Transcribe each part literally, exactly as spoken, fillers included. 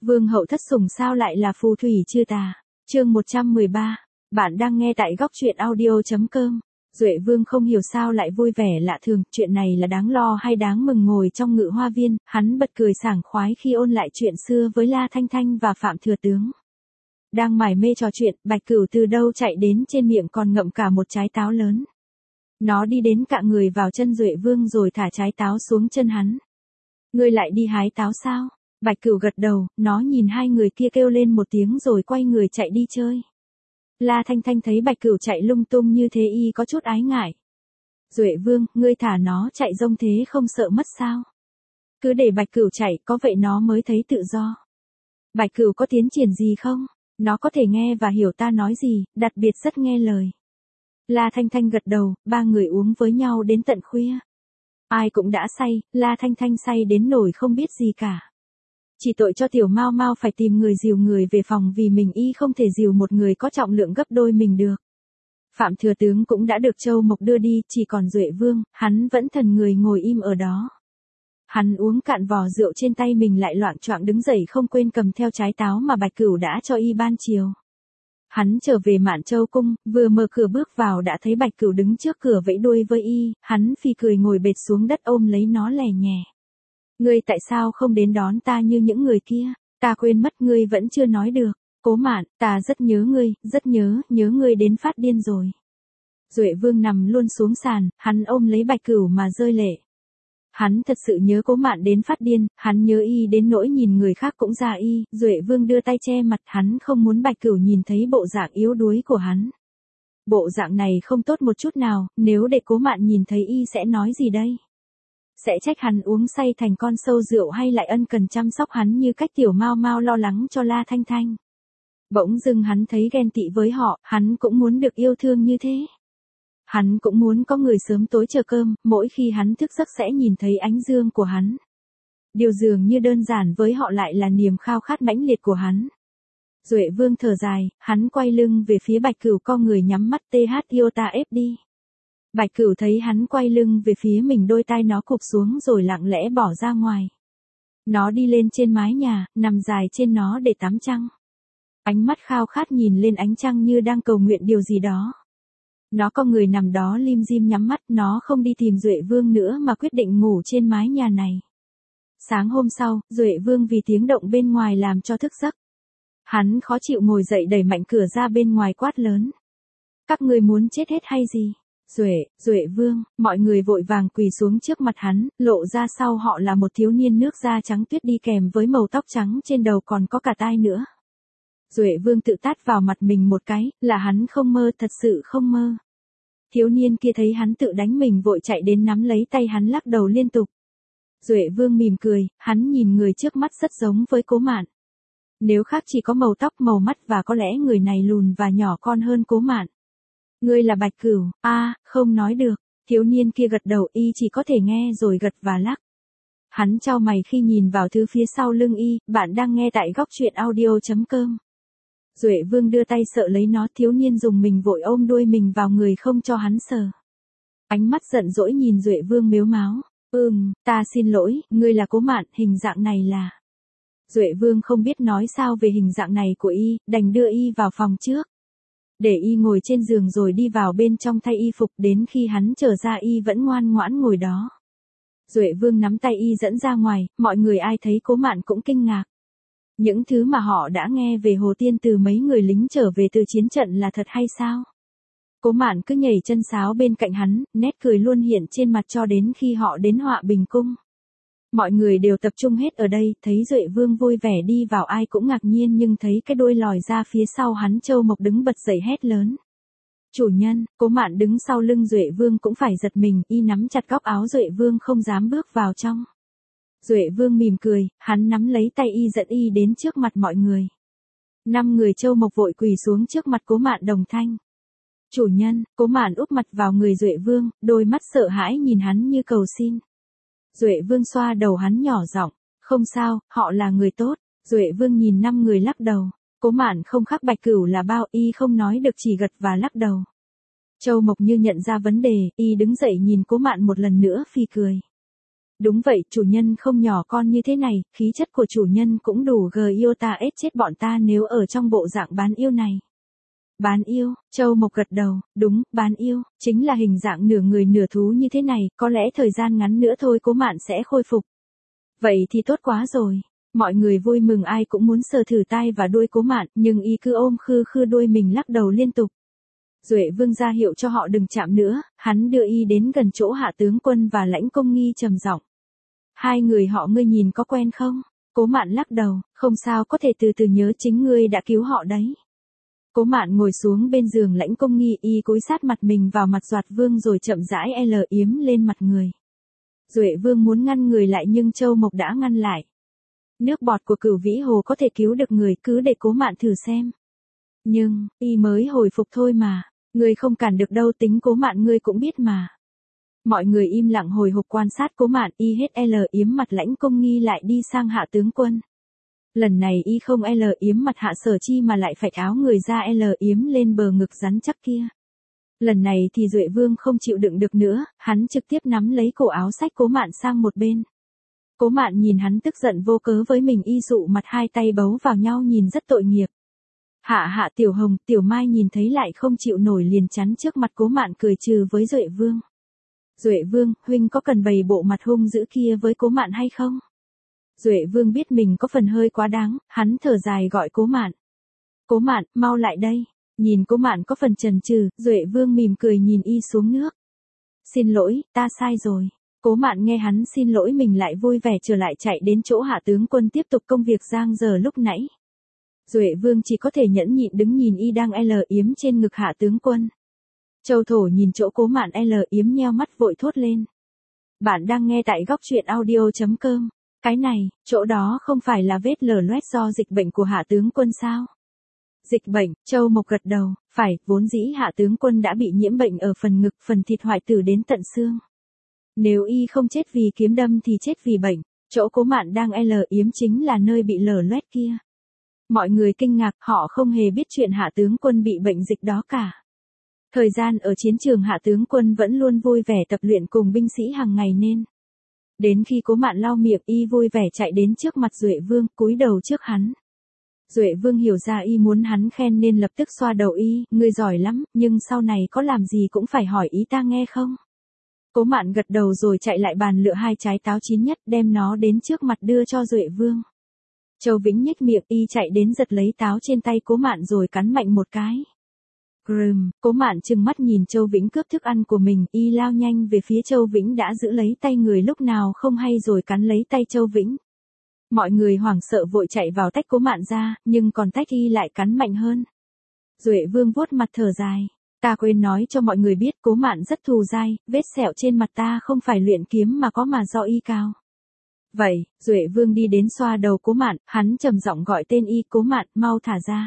Vương hậu thất sủng sao lại là phù thủy chư tà. Chương một trăm mười ba. Bạn đang nghe tại góc truyện audio chấm com. Duệ Vương không hiểu sao lại vui vẻ lạ thường, chuyện này là đáng lo hay đáng mừng. Ngồi trong ngự hoa viên, hắn bật cười sảng khoái khi ôn lại chuyện xưa với La Thanh Thanh và Phạm Thừa Tướng. Đang mải mê trò chuyện, Bạch Cửu từ đâu chạy đến, trên miệng còn ngậm cả một trái táo lớn. Nó đi đến cạ người vào chân Duệ Vương rồi thả trái táo xuống chân hắn. Ngươi lại đi hái táo sao? Bạch Cửu gật đầu, nó nhìn hai người kia kêu lên một tiếng rồi quay người chạy đi chơi. La Thanh Thanh thấy Bạch Cửu chạy lung tung như thế y có chút ái ngại. Duệ Vương, ngươi thả nó chạy rông thế không sợ mất sao? Cứ để Bạch Cửu chạy, có vậy nó mới thấy tự do. Bạch Cửu có tiến triển gì không? Nó có thể nghe và hiểu ta nói gì, đặc biệt rất nghe lời. La Thanh Thanh gật đầu, ba người uống với nhau đến tận khuya. Ai cũng đã say, La Thanh Thanh say đến nỗi không biết gì cả. Chỉ tội cho tiểu Mao Mao phải tìm người dìu người về phòng vì mình y không thể dìu một người có trọng lượng gấp đôi mình được. Phạm Thừa Tướng cũng đã được Châu Mộc đưa đi, chỉ còn Duệ Vương, hắn vẫn thần người ngồi im ở đó. Hắn uống cạn vò rượu trên tay mình lại loạng choạng đứng dậy không quên cầm theo trái táo mà Bạch Cửu đã cho y ban chiều. Hắn trở về Mạn Châu cung, vừa mở cửa bước vào đã thấy Bạch Cửu đứng trước cửa vẫy đuôi với y, hắn phì cười ngồi bệt xuống đất ôm lấy nó lè nhè. Ngươi tại sao không đến đón ta như những người kia? Ta quên mất ngươi vẫn chưa nói được. Cố Mạn, ta rất nhớ ngươi, rất nhớ, nhớ ngươi đến phát điên rồi. Duệ Vương nằm luôn xuống sàn, hắn ôm lấy Bạch Cửu mà rơi lệ. Hắn thật sự nhớ Cố Mạn đến phát điên, hắn nhớ y đến nỗi nhìn người khác cũng ra y. Duệ Vương đưa tay che mặt, hắn không muốn Bạch Cửu nhìn thấy bộ dạng yếu đuối của hắn. Bộ dạng này không tốt một chút nào, nếu để Cố Mạn nhìn thấy y sẽ nói gì đây? Sẽ trách hắn uống say thành con sâu rượu hay lại ân cần chăm sóc hắn như cách tiểu Mao Mao lo lắng cho La Thanh Thanh. Bỗng dưng hắn thấy ghen tị với họ, hắn cũng muốn được yêu thương như thế. Hắn cũng muốn có người sớm tối chờ cơm, mỗi khi hắn thức giấc sẽ nhìn thấy ánh dương của hắn. Điều dường như đơn giản với họ lại là niềm khao khát mãnh liệt của hắn. Duệ Vương thở dài, hắn quay lưng về phía Bạch Cửu co người nhắm mắt th yêu ta ép đi. Bạch Cửu thấy hắn quay lưng về phía mình đôi tai nó cụp xuống rồi lặng lẽ bỏ ra ngoài. Nó đi lên trên mái nhà, nằm dài trên nó để tắm trăng. Ánh mắt khao khát nhìn lên ánh trăng như đang cầu nguyện điều gì đó. Nó co người nằm đó lim dim nhắm mắt, nó không đi tìm Duệ Vương nữa mà quyết định ngủ trên mái nhà này. Sáng hôm sau, Duệ Vương vì tiếng động bên ngoài làm cho thức giấc. Hắn khó chịu ngồi dậy đẩy mạnh cửa ra bên ngoài quát lớn. Các ngươi muốn chết hết hay gì? Duệ, Duệ Vương, mọi người vội vàng quỳ xuống trước mặt hắn, lộ ra sau họ là một thiếu niên nước da trắng tuyết đi kèm với màu tóc trắng trên đầu còn có cả tai nữa. Duệ Vương tự tát vào mặt mình một cái, là hắn không mơ, thật sự không mơ. Thiếu niên kia thấy hắn tự đánh mình vội chạy đến nắm lấy tay hắn lắc đầu liên tục. Duệ Vương mỉm cười, hắn nhìn người trước mắt rất giống với Cố Mạn. Nếu khác chỉ có màu tóc màu mắt và có lẽ người này lùn và nhỏ con hơn Cố Mạn. Ngươi là Bạch Cửu, a à, không nói được, thiếu niên kia gật đầu y chỉ có thể nghe rồi gật và lắc. Hắn chau mày khi nhìn vào thứ phía sau lưng y, bạn đang nghe tại góc truyện audio chấm com. Duệ Vương đưa tay sợ lấy nó, thiếu niên dùng mình vội ôm đuôi mình vào người không cho hắn sờ. Ánh mắt giận dỗi nhìn Duệ Vương mếu máo, ừm, ta xin lỗi, ngươi là Cố Mạn, hình dạng này là... Duệ Vương không biết nói sao về hình dạng này của y, đành đưa y vào phòng trước. Để y ngồi trên giường rồi đi vào bên trong thay y phục, đến khi hắn trở ra y vẫn ngoan ngoãn ngồi đó. Duệ Vương nắm tay y dẫn ra ngoài, mọi người ai thấy Cố Mạn cũng kinh ngạc. Những thứ mà họ đã nghe về Hồ Tiên từ mấy người lính trở về từ chiến trận là thật hay sao? Cố Mạn cứ nhảy chân sáo bên cạnh hắn, nét cười luôn hiện trên mặt cho đến khi họ đến Họa Bình Cung. Mọi người đều tập trung hết ở đây, thấy Duệ Vương vui vẻ đi vào ai cũng ngạc nhiên nhưng thấy cái đuôi lòi ra phía sau hắn Châu Mộc đứng bật dậy hét lớn. Chủ nhân, Cố Mạn đứng sau lưng Duệ Vương cũng phải giật mình, y nắm chặt góc áo Duệ Vương không dám bước vào trong. Duệ Vương mỉm cười, hắn nắm lấy tay y dẫn y đến trước mặt mọi người. Năm người Châu Mộc vội quỳ xuống trước mặt Cố Mạn đồng thanh. Chủ nhân, Cố Mạn úp mặt vào người Duệ Vương, đôi mắt sợ hãi nhìn hắn như cầu xin. Duệ Vương xoa đầu hắn nhỏ giọng, không sao, họ là người tốt. Duệ Vương nhìn năm người lắc đầu. Cố Mạn không khác Bạch Cửu là bao, y không nói được chỉ gật và lắc đầu. Châu Mộc như nhận ra vấn đề, y đứng dậy nhìn Cố Mạn một lần nữa phì cười. Đúng vậy, chủ nhân không nhỏ con như thế này, khí chất của chủ nhân cũng đủ gờ yêu ta ết chết bọn ta nếu ở trong bộ dạng bán yêu này. Bán yêu, Châu Mộc gật đầu, đúng, bán yêu, chính là hình dạng nửa người nửa thú như thế này, có lẽ thời gian ngắn nữa thôi Cố Mạn sẽ khôi phục. Vậy thì tốt quá rồi. Mọi người vui mừng ai cũng muốn sờ thử tai và đuôi Cố Mạn, nhưng y cứ ôm khư khư đuôi mình lắc đầu liên tục. Duệ Vương ra hiệu cho họ đừng chạm nữa, hắn đưa y đến gần chỗ Hạ tướng quân và Lãnh Công Nghi trầm giọng. Hai người họ ngươi nhìn có quen không? Cố Mạn lắc đầu, không sao có thể từ từ nhớ chính ngươi đã cứu họ đấy. Cố Mạn ngồi xuống bên giường Lãnh Công Nghi y cúi sát mặt mình vào mặt Doạt Vương rồi chậm rãi l yếm lên mặt người. Duệ Vương muốn ngăn người lại nhưng Châu Mộc đã ngăn lại. Nước bọt của Cửu Vĩ Hồ có thể cứu được người, cứ để Cố Mạn thử xem. Nhưng, y mới hồi phục thôi mà, ngươi không cản được đâu, tính Cố Mạn ngươi cũng biết mà. Mọi người im lặng hồi hộp quan sát Cố Mạn, y hết l yếm mặt Lãnh Công Nghi lại đi sang Hạ tướng quân. Lần này y không l yếm mặt Hạ Sở Chi mà lại phạch áo người ra l yếm lên bờ ngực rắn chắc kia. Lần này thì Duệ Vương không chịu đựng được nữa, hắn trực tiếp nắm lấy cổ áo xách Cố Mạn sang một bên. Cố Mạn nhìn hắn tức giận vô cớ với mình y dụ mặt hai tay bấu vào nhau nhìn rất tội nghiệp. Hạ Hạ Tiểu Hồng, Tiểu Mai nhìn thấy lại không chịu nổi liền chắn trước mặt Cố Mạn cười trừ với Duệ Vương. Duệ Vương, huynh có cần bày bộ mặt hung dữ kia với Cố Mạn hay không? Duệ Vương biết mình có phần hơi quá đáng, hắn thở dài gọi Cố Mạn. Cố Mạn, mau lại đây. Nhìn Cố Mạn có phần chần chừ, Duệ Vương mỉm cười nhìn y xuống nước. Xin lỗi, ta sai rồi. Cố Mạn nghe hắn xin lỗi mình lại vui vẻ trở lại chạy đến chỗ Hạ tướng quân tiếp tục công việc giang dở lúc nãy. Duệ Vương chỉ có thể nhẫn nhịn đứng nhìn y đang l yếm trên ngực Hạ tướng quân. Châu Thổ nhìn chỗ Cố Mạn l yếm nheo mắt vội thốt lên. Bạn đang nghe tại góc truyện audio chấm com. Cái này, chỗ đó không phải là vết lở loét do dịch bệnh của Hạ tướng quân sao? Dịch bệnh, Châu Mộc gật đầu, phải, vốn dĩ Hạ tướng quân đã bị nhiễm bệnh ở phần ngực, phần thịt hoại tử đến tận xương. Nếu y không chết vì kiếm đâm thì chết vì bệnh, chỗ Cố Mạn đang l yếm chính là nơi bị lở loét kia. Mọi người kinh ngạc, họ không hề biết chuyện Hạ tướng quân bị bệnh dịch đó cả. Thời gian ở chiến trường Hạ tướng quân vẫn luôn vui vẻ tập luyện cùng binh sĩ hàng ngày nên. Đến khi Cố Mạn lau miệng y vui vẻ chạy đến trước mặt Duệ Vương, cúi đầu trước hắn. Duệ Vương hiểu ra y muốn hắn khen nên lập tức xoa đầu y, ngươi giỏi lắm, nhưng sau này có làm gì cũng phải hỏi ý ta nghe không? Cố Mạn gật đầu rồi chạy lại bàn lựa hai trái táo chín nhất đem nó đến trước mặt đưa cho Duệ Vương. Châu Vĩnh nhếch miệng y chạy đến giật lấy táo trên tay Cố Mạn rồi cắn mạnh một cái. Gừm, Cố Mạn trừng mắt nhìn Châu Vĩnh cướp thức ăn của mình, y lao nhanh về phía Châu Vĩnh đã giữ lấy tay người lúc nào không hay rồi cắn lấy tay Châu Vĩnh. Mọi người hoảng sợ vội chạy vào tách Cố Mạn ra, nhưng còn tách y lại cắn mạnh hơn. Duệ Vương vuốt mặt thở dài. Ta quên nói cho mọi người biết Cố Mạn rất thù dai, vết sẹo trên mặt ta không phải luyện kiếm mà có mà do y cao. Vậy, Duệ Vương đi đến xoa đầu Cố Mạn, hắn trầm giọng gọi tên y, Cố Mạn, mau thả ra.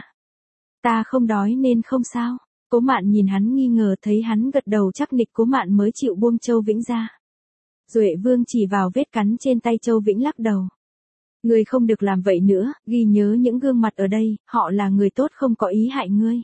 Ta không đói nên không sao. Cố Mạn nhìn hắn nghi ngờ thấy hắn gật đầu chắc nịch Cố Mạn mới chịu buông Châu Vĩnh ra. Duệ Vương chỉ vào vết cắn trên tay Châu Vĩnh lắc đầu. Ngươi không được làm vậy nữa, ghi nhớ những gương mặt ở đây, họ là người tốt không có ý hại ngươi.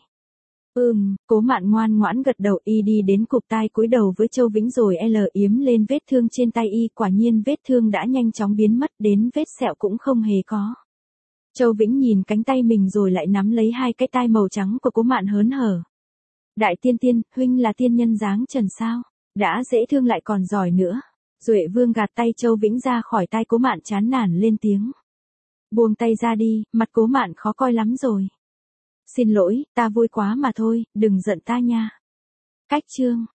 Ừm, Cố Mạn ngoan ngoãn gật đầu y đi đến cụp tai cúi đầu với Châu Vĩnh rồi l yếm lên vết thương trên tay y, quả nhiên vết thương đã nhanh chóng biến mất đến vết sẹo cũng không hề có. Châu Vĩnh nhìn cánh tay mình rồi lại nắm lấy hai cái tai màu trắng của Cố Mạn hớn hở. Đại tiên tiên, huynh là tiên nhân dáng trần sao? Đã dễ thương lại còn giỏi nữa. Duệ Vương gạt tay Châu Vĩnh ra khỏi tai Cố Mạn chán nản lên tiếng. Buông tay ra đi, mặt Cố Mạn khó coi lắm rồi. Xin lỗi, ta vui quá mà thôi, đừng giận ta nha. Cách chương.